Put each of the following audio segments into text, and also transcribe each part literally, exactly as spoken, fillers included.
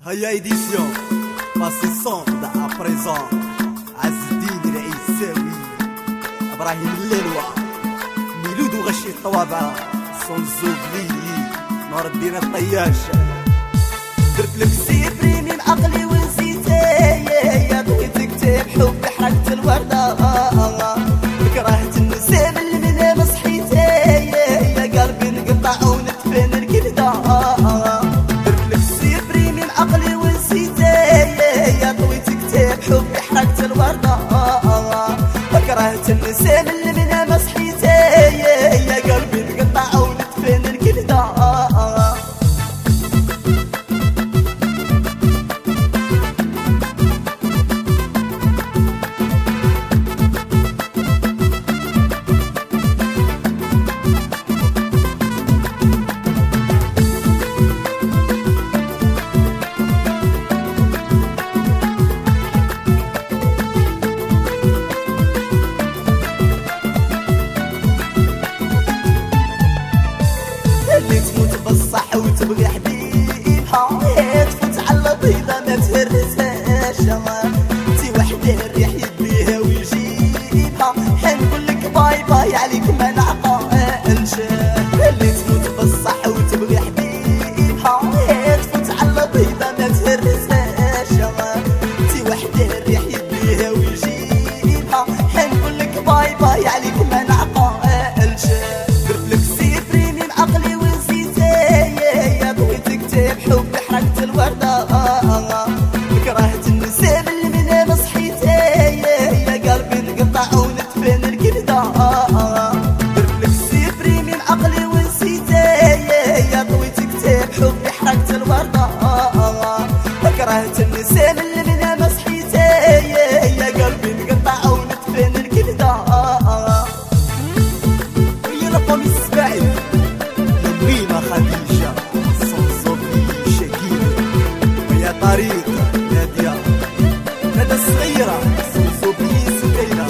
هيا ايديسيون باسي صوند à présent عز الدين العيساوي ابراهيم الليلوى ميلود وغشي الطوابع صنزوبلي نور الدين الطياش درت لك سيبري من عقلي ونسيتي يا بغيت كتاب حب حرقت الوردة كرهت النسام اللي من مصحيتي يا قلبي نقطع ونتفن الكبدة درت لك سيبري من عقلي ونسيتي يا طويت كتاب حب حرقت الوردة كرهت النسام اللي من مصحيتي يا قلبي نقطع ونتفن الكبدة اللي تموت بالصح وتبغي حبيبها تفوت على البيضة ما تهرسهاش تي وحدة الريح يديها ويجيبها حنقول لك باي باي عليك ما نعطاهاش اللي تموت بالصح وتبغي حبيبها تفوت على البيضة ما تهرسهاش تي وحدة الريح يديها ويجيبها حنقول لك باي باي عليك ما نعطاهاش درت لك سيفري من عقلي حب حرقت الوردة كرهت النسام اللي من مصحيتي يا قلبي نقطع ونتفن الكبدة درت لك سيفري من عقلي ونسيتي يا طويت كتاب حب حرقت الوردة كرهت النسام اللي من مصحيتي يا قلبي نقطع ونتفن الكبدة هي لطمي السباعي لمريمة خديجة طريق نادية ندى الصغيرة صوصوبي سكينة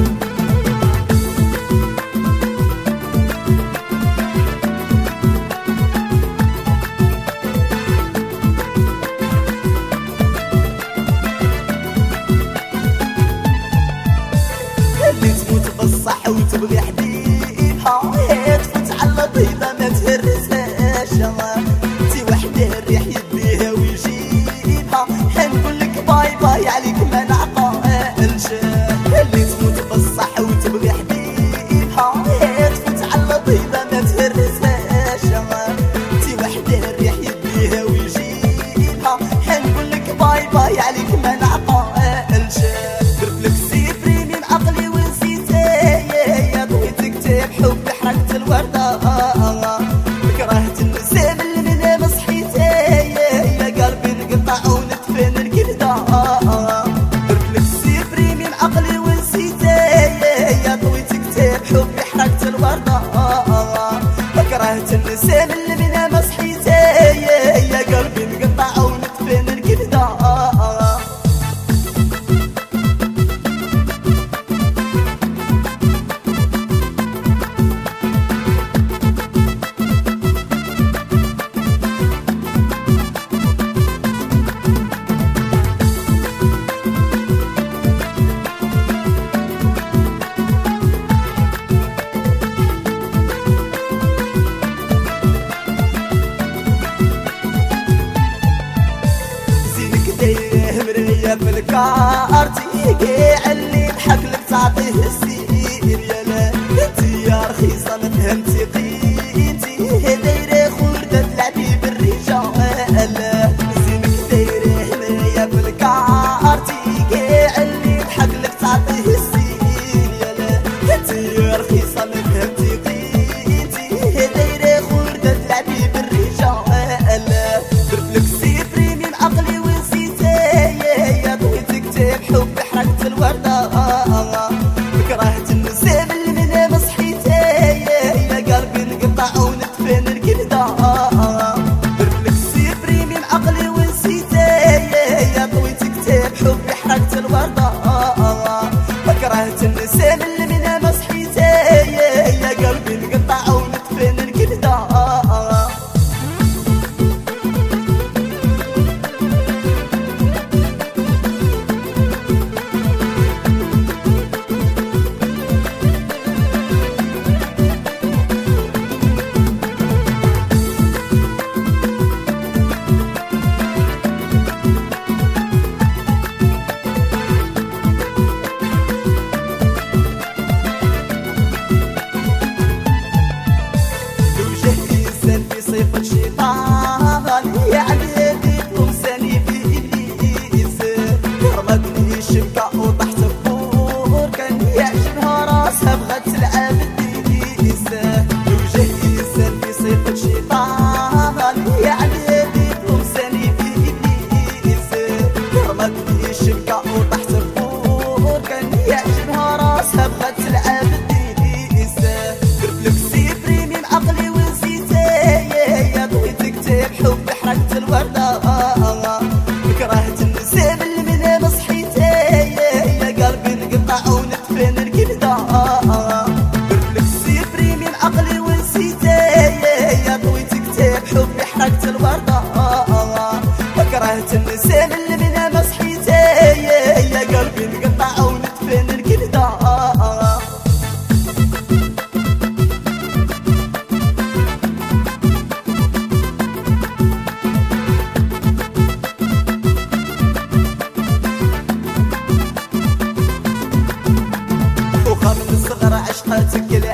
اللي تموت بالصح وتبغي حبيبها تفوت على البيضة ما تهرسهاش تي وحدة الريح يديها ويجيبها حنقول لك باي باي عليك ما نعطاهاش اللي تموت بالصح وتبغي حبيبها تفوت على البيضة ما تهرسهاش تي وحدة الريح يديها ويجيبها حنقول لك باي باي عليك ما نعطاهاش درت لك سيفري من عقلي ونسيتي يا طويت كتاب حب حرقت الوردة كرهت النسام اللي من مصحيتي يا قلبي نقطع ونتفن الكبدة درت لك سيفري من عقلي ونسيتي يا طويت كتاب حب حرقت الوردة كرهت النسام اللي من مصحيتي يا قلبي نقطع ونتفن الكبدة في الكارتي كاع اللي ضحك لك تعطيه السير يا لا انتي يا رخيصة ما فهمتي قيمتي دايرة خوردة تلعبي بالرجال زينك دايرة هنايا في الكارتي كاع اللي ضحك لك تعطيه السير يا لا انتي يا رخيصة ما فهمتي قيمتي دايرة خوردة تلعبي بالرجال درت لك سيفري من عقلي حب حرقت الوردة كرهت النسام اللي من مصحيتي يا قلبي نقطع ونتفن الكبدة درت لك سيفري من عقلي ونسيتي يا طويت كتاب حب حرقت الوردة كرهت النسام اللي من مصحيتي يا قلبي نقطع ونتفن الكبدة شبكة وطحت الفور كان يعجبها راسها بغات تلعب الديسة درت لك سيبريمي معقلي ونسيتي يا بغيتك تكتب حبي حرقت الوردة كرهت النسيم اللي من مصحيتي يا قلبي نقطع ونتفن الكبدة درت لك سيبريمي معقلي ونسيتي يا بغيتك تكتب حبي حرقت الوردة كرهت النسيم اللي من مصحيتي يا قلبي نقطع ونتفن الكبدة وخا من الصغر عشقتك